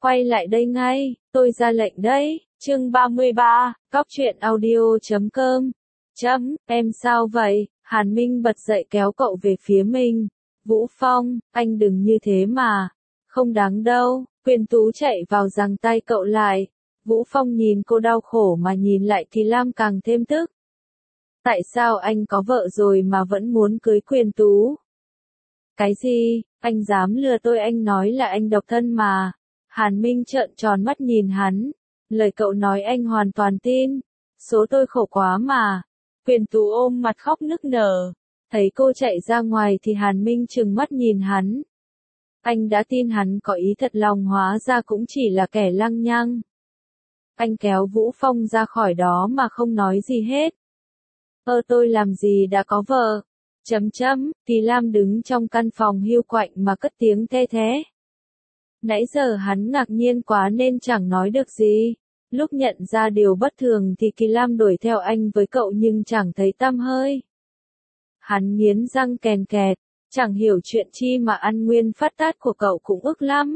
Quay lại đây ngay, tôi ra lệnh đấy. Chương 33, cóc truyện audio.com. Em sao vậy? Hàn Minh bật dậy kéo cậu về phía mình. Vũ Phong, anh đừng như thế mà. Không đáng đâu. Quyên Tú chạy vào giằng tay cậu lại. Vũ Phong nhìn cô đau khổ mà nhìn lại thì Lam càng thêm tức. Tại sao anh có vợ rồi mà vẫn muốn cưới Quyên Tú? Cái gì? Anh dám lừa tôi, anh nói là anh độc thân mà. Hàn Minh trợn tròn mắt nhìn hắn. Lời cậu nói anh hoàn toàn tin. Số tôi khổ quá mà. Quyên Tú ôm mặt khóc nức nở. Thấy cô chạy ra ngoài thì Hàn Minh trừng mắt nhìn hắn. Anh đã tin hắn có ý thật lòng, hóa ra cũng chỉ là kẻ lăng nhăng. Anh kéo Vũ Phong ra khỏi đó mà không nói gì hết. Tôi làm gì đã có vợ. Thì Lam đứng trong căn phòng hiu quạnh mà cất tiếng the thé. Nãy giờ hắn ngạc nhiên quá nên chẳng nói được gì. Lúc nhận ra điều bất thường thì Kỳ Lam đuổi theo anh với cậu nhưng chẳng thấy tăm hơi. Hắn nghiến răng kèn kẹt, chẳng hiểu chuyện chi mà ăn nguyên phát tát của cậu cũng ức lắm.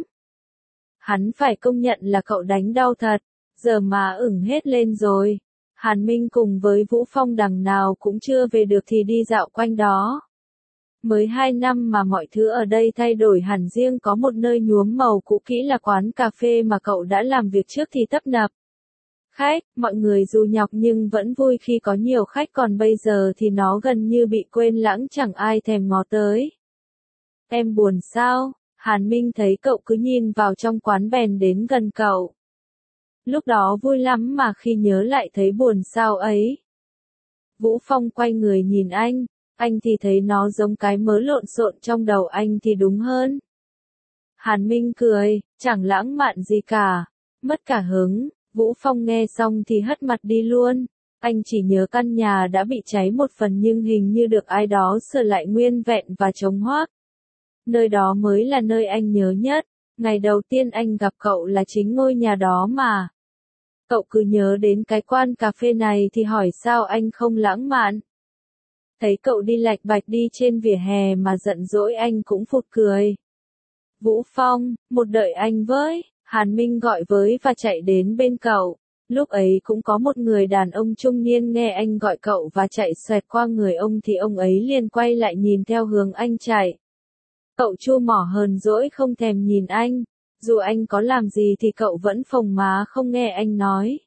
Hắn phải công nhận là cậu đánh đau thật, giờ mà ửng hết lên rồi. Hàn Minh cùng với Vũ Phong đằng nào cũng chưa về được thì đi dạo quanh đó. Mới 2 năm mà mọi thứ ở đây thay đổi hẳn, riêng có một nơi nhuốm màu cũ kỹ là quán cà phê mà cậu đã làm việc trước thì tấp nập. Khách, mọi người dù nhọc nhưng vẫn vui khi có nhiều khách, còn bây giờ thì nó gần như bị quên lãng, chẳng ai thèm ngó tới. Em buồn sao? Hàn Minh thấy cậu cứ nhìn vào trong quán bèn đến gần cậu. Lúc đó vui lắm mà khi nhớ lại thấy buồn sao ấy. Vũ Phong quay người nhìn anh thì thấy nó giống cái mớ lộn xộn trong đầu anh thì đúng hơn. Hàn Minh cười, chẳng lãng mạn gì cả, mất cả hứng. Vũ Phong nghe xong thì hất mặt đi luôn. Anh chỉ nhớ căn nhà đã bị cháy một phần nhưng hình như được ai đó sửa lại nguyên vẹn và chống hoác. Nơi đó mới là nơi anh nhớ nhất. Ngày đầu tiên anh gặp cậu là chính ngôi nhà đó mà. Cậu cứ nhớ đến cái quán cà phê này thì hỏi sao anh không lãng mạn. Thấy cậu đi lạch bạch đi trên vỉa hè mà giận dỗi anh cũng phụt cười. Vũ Phong, một đợi anh với. Hàn Minh gọi với và chạy đến bên cậu. Lúc ấy cũng có một người đàn ông trung niên nghe anh gọi cậu và chạy xoẹt qua người ông thì ông ấy liền quay lại nhìn theo hướng anh chạy. Cậu chua mỏ hờn dỗi không thèm nhìn anh. Dù anh có làm gì thì cậu vẫn phồng má không nghe anh nói.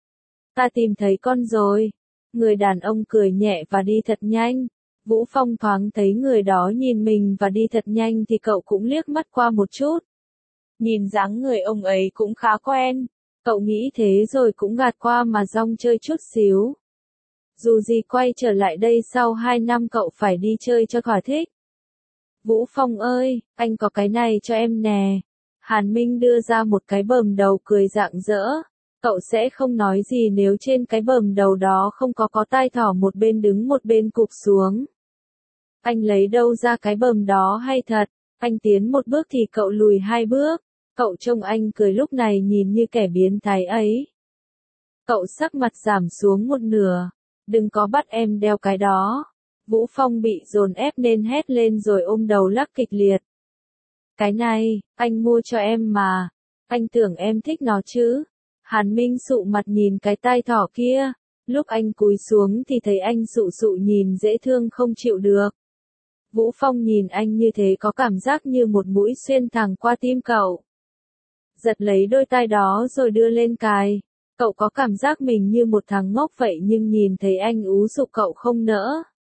Ta tìm thấy con rồi. Người đàn ông cười nhẹ và đi thật nhanh. Vũ Phong thoáng thấy người đó nhìn mình và đi thật nhanh thì cậu cũng liếc mắt qua một chút. Nhìn dáng người ông ấy cũng khá quen. Cậu nghĩ thế rồi cũng gạt qua mà rong chơi chút xíu. Dù gì quay trở lại đây sau 2 năm cậu phải đi chơi cho thỏa thích. Vũ Phong ơi, anh có cái này cho em nè. Hàn Minh đưa ra một cái bờm đầu cười rạng rỡ. Cậu sẽ không nói gì nếu trên cái bờm đầu đó không có tai thỏ một bên đứng một bên cụp xuống. Anh lấy đâu ra cái bờm đó hay thật? Anh tiến một bước thì cậu lùi 2 bước. Cậu trông anh cười lúc này nhìn như kẻ biến thái ấy. Cậu sắc mặt giảm xuống một nửa. Đừng có bắt em đeo cái đó. Vũ Phong bị dồn ép nên hét lên rồi ôm đầu lắc kịch liệt. Cái này, anh mua cho em mà. Anh tưởng em thích nó chứ. Hàn Minh sụ mặt nhìn cái tai thỏ kia. Lúc anh cúi xuống thì thấy anh sụ sụ nhìn dễ thương không chịu được. Vũ Phong nhìn anh như thế có cảm giác như một mũi xuyên thẳng qua tim cậu. Giật lấy đôi tai đó rồi đưa lên cài. Cậu có cảm giác mình như một thằng ngốc vậy nhưng nhìn thấy anh ú sụ cậu không nỡ.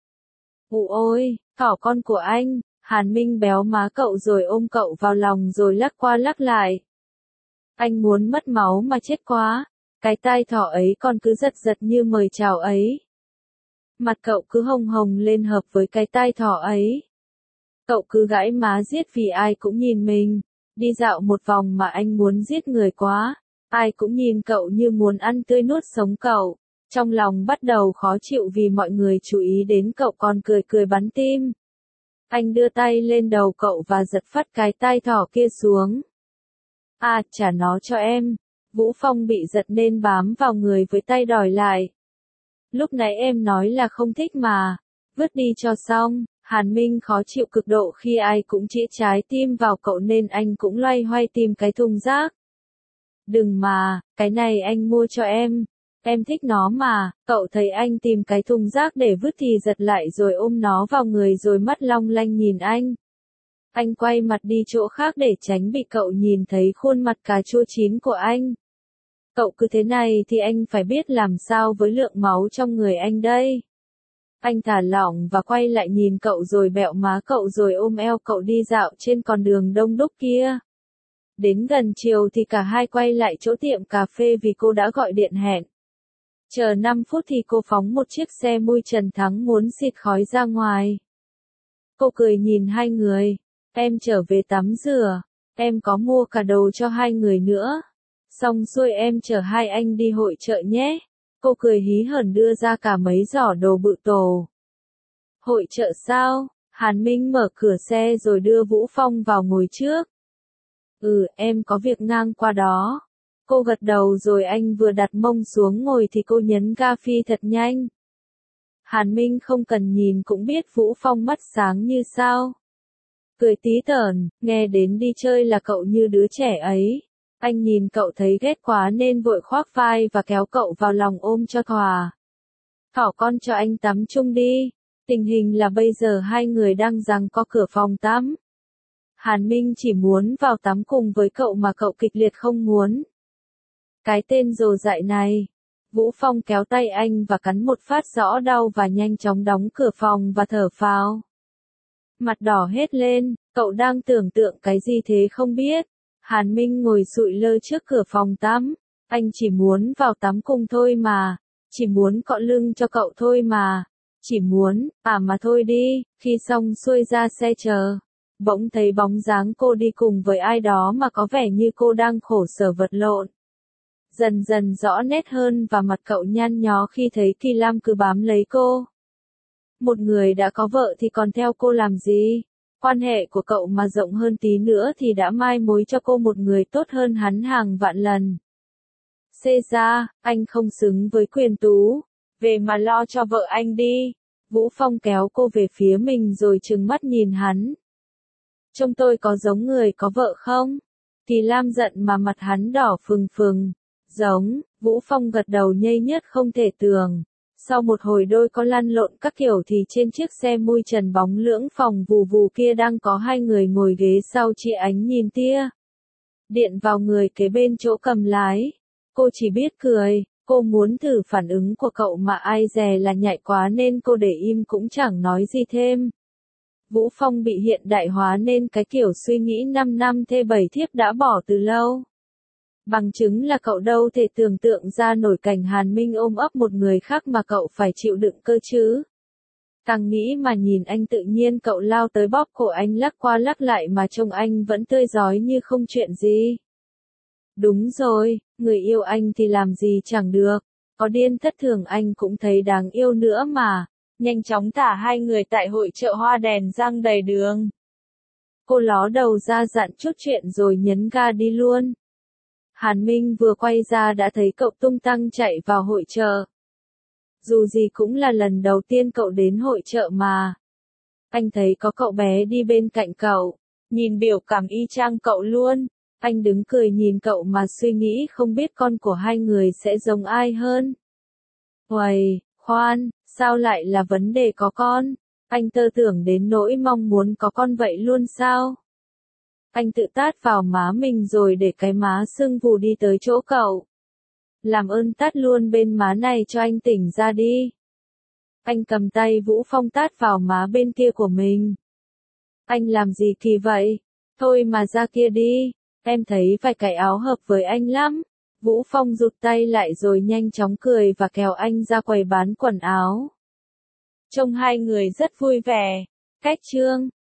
Ôi, thỏ con của anh. Hàn Minh béo má cậu rồi ôm cậu vào lòng rồi lắc qua lắc lại. Anh muốn mất máu mà chết quá. Cái tai thỏ ấy còn cứ giật giật như mời chào ấy. Mặt cậu cứ hồng hồng lên hợp với cái tai thỏ ấy. Cậu cứ gãi má giết vì ai cũng nhìn mình. Đi dạo một vòng mà anh muốn giết người quá. Ai cũng nhìn cậu như muốn ăn tươi nuốt sống cậu. Trong lòng bắt đầu khó chịu vì mọi người chú ý đến cậu còn cười cười bắn tim. Anh đưa tay lên đầu cậu và giật phắt cái tai thỏ kia xuống. Trả nó cho em. Vũ Phong bị giật nên bám vào người với tay đòi lại. Lúc nãy em nói là không thích mà. Vứt đi cho xong. Hàn Minh khó chịu cực độ khi ai cũng chĩa trái tim vào cậu nên anh cũng loay hoay tìm cái thùng rác. Đừng mà, cái này anh mua cho em thích nó mà. Cậu thấy anh tìm cái thùng rác để vứt thì giật lại rồi ôm nó vào người rồi mắt long lanh nhìn anh. Anh quay mặt đi chỗ khác để tránh bị cậu nhìn thấy khuôn mặt cà chua chín của anh. Cậu cứ thế này thì anh phải biết làm sao với lượng máu trong người anh đây. Anh thả lỏng và quay lại nhìn cậu rồi bẹo má cậu rồi ôm eo cậu đi dạo trên con đường đông đúc kia. Đến gần chiều thì cả hai quay lại chỗ tiệm cà phê vì cô đã gọi điện hẹn. Chờ 5 phút thì cô phóng một chiếc xe mui trần thắng muốn xịt khói ra ngoài. Cô cười nhìn hai người. Em trở về tắm rửa. Em có mua cả đồ cho hai người nữa. Xong xuôi em chở hai anh đi hội chợ nhé. Cô cười hí hởn đưa ra cả mấy giỏ đồ bự tổ. Hội chợ sao? Hàn Minh mở cửa xe rồi đưa Vũ Phong vào ngồi trước. Em có việc ngang qua đó. Cô gật đầu rồi anh vừa đặt mông xuống ngồi thì cô nhấn ga phi thật nhanh. Hàn Minh không cần nhìn cũng biết Vũ Phong mắt sáng như sao. Cười tí tởn, nghe đến đi chơi là cậu như đứa trẻ ấy. Anh nhìn cậu thấy ghét quá nên vội khoác vai và kéo cậu vào lòng ôm cho thỏa. Thỏ con cho anh tắm chung đi. Tình hình là bây giờ hai người đang giằng co cửa phòng tắm. Hàn Minh chỉ muốn vào tắm cùng với cậu mà cậu kịch liệt không muốn. Cái tên rồ dại này. Vũ Phong kéo tay anh và cắn một phát rõ đau và nhanh chóng đóng cửa phòng và thở phào. Mặt đỏ hết lên, cậu đang tưởng tượng cái gì thế không biết. Hàn Minh ngồi sụi lơ trước cửa phòng tắm. Anh chỉ muốn vào tắm cùng thôi mà. Chỉ muốn cọ lưng cho cậu thôi mà. Chỉ muốn, mà thôi đi. Khi xong xuôi ra xe chờ. Bỗng thấy bóng dáng cô đi cùng với ai đó mà có vẻ như cô đang khổ sở vật lộn. Dần dần rõ nét hơn và mặt cậu nhăn nhó khi thấy Kỳ Lam cứ bám lấy cô. Một người đã có vợ thì còn theo cô làm gì? Quan hệ của cậu mà rộng hơn tí nữa thì đã mai mối cho cô một người tốt hơn hắn hàng vạn lần. Xê ra, anh không xứng với Quyền Tú. Về mà lo cho vợ anh đi. Vũ Phong kéo cô về phía mình rồi trừng mắt nhìn hắn. Trông tôi có giống người có vợ không? Kỳ Lam giận mà mặt hắn đỏ phừng phừng. Giống, Vũ Phong gật đầu nhây nhứt không thể tưởng. Sau một hồi đôi có lăn lộn các kiểu thì trên chiếc xe mui trần bóng lưỡng phòng vù vù kia đang có hai người ngồi ghế sau chị ánh nhìn tia. Điện vào người kế bên chỗ cầm lái. Cô chỉ biết cười, cô muốn thử phản ứng của cậu mà ai dè là nhạy quá nên cô để im cũng chẳng nói gì thêm. Vũ Phong bị hiện đại hóa nên cái kiểu suy nghĩ 5 năm thê 7 thiếp đã bỏ từ lâu. Bằng chứng là cậu đâu thể tưởng tượng ra nổi cảnh Hàn Minh ôm ấp một người khác mà cậu phải chịu đựng cơ chứ. Càng nghĩ mà nhìn anh tự nhiên cậu lao tới bóp cổ anh lắc qua lắc lại mà trông anh vẫn tươi rói như không chuyện gì. Đúng rồi, người yêu anh thì làm gì chẳng được, có điên thất thường anh cũng thấy đáng yêu nữa mà. Nhanh chóng thả hai người tại hội chợ hoa đèn răng đầy đường. Cô ló đầu ra dặn chút chuyện rồi nhấn ga đi luôn. Hàn Minh vừa quay ra đã thấy cậu tung tăng chạy vào hội chợ. Dù gì cũng là lần đầu tiên cậu đến hội chợ mà. Anh thấy có cậu bé đi bên cạnh cậu, nhìn biểu cảm y chang cậu luôn. Anh đứng cười nhìn cậu mà suy nghĩ không biết con của hai người sẽ giống ai hơn. Uầy, khoan, sao lại là vấn đề có con? Anh tơ tưởng đến nỗi mong muốn có con vậy luôn sao? Anh tự tát vào má mình rồi để cái má sưng vù đi tới chỗ cậu. Làm ơn tát luôn bên má này cho anh tỉnh ra đi. Anh cầm tay Vũ Phong tát vào má bên kia của mình. Anh làm gì kỳ vậy? Thôi mà ra kia đi, em thấy vài cái áo hợp với anh lắm. Vũ Phong rụt tay lại rồi nhanh chóng cười và kéo anh ra quầy bán quần áo. Trông hai người rất vui vẻ. Cách chương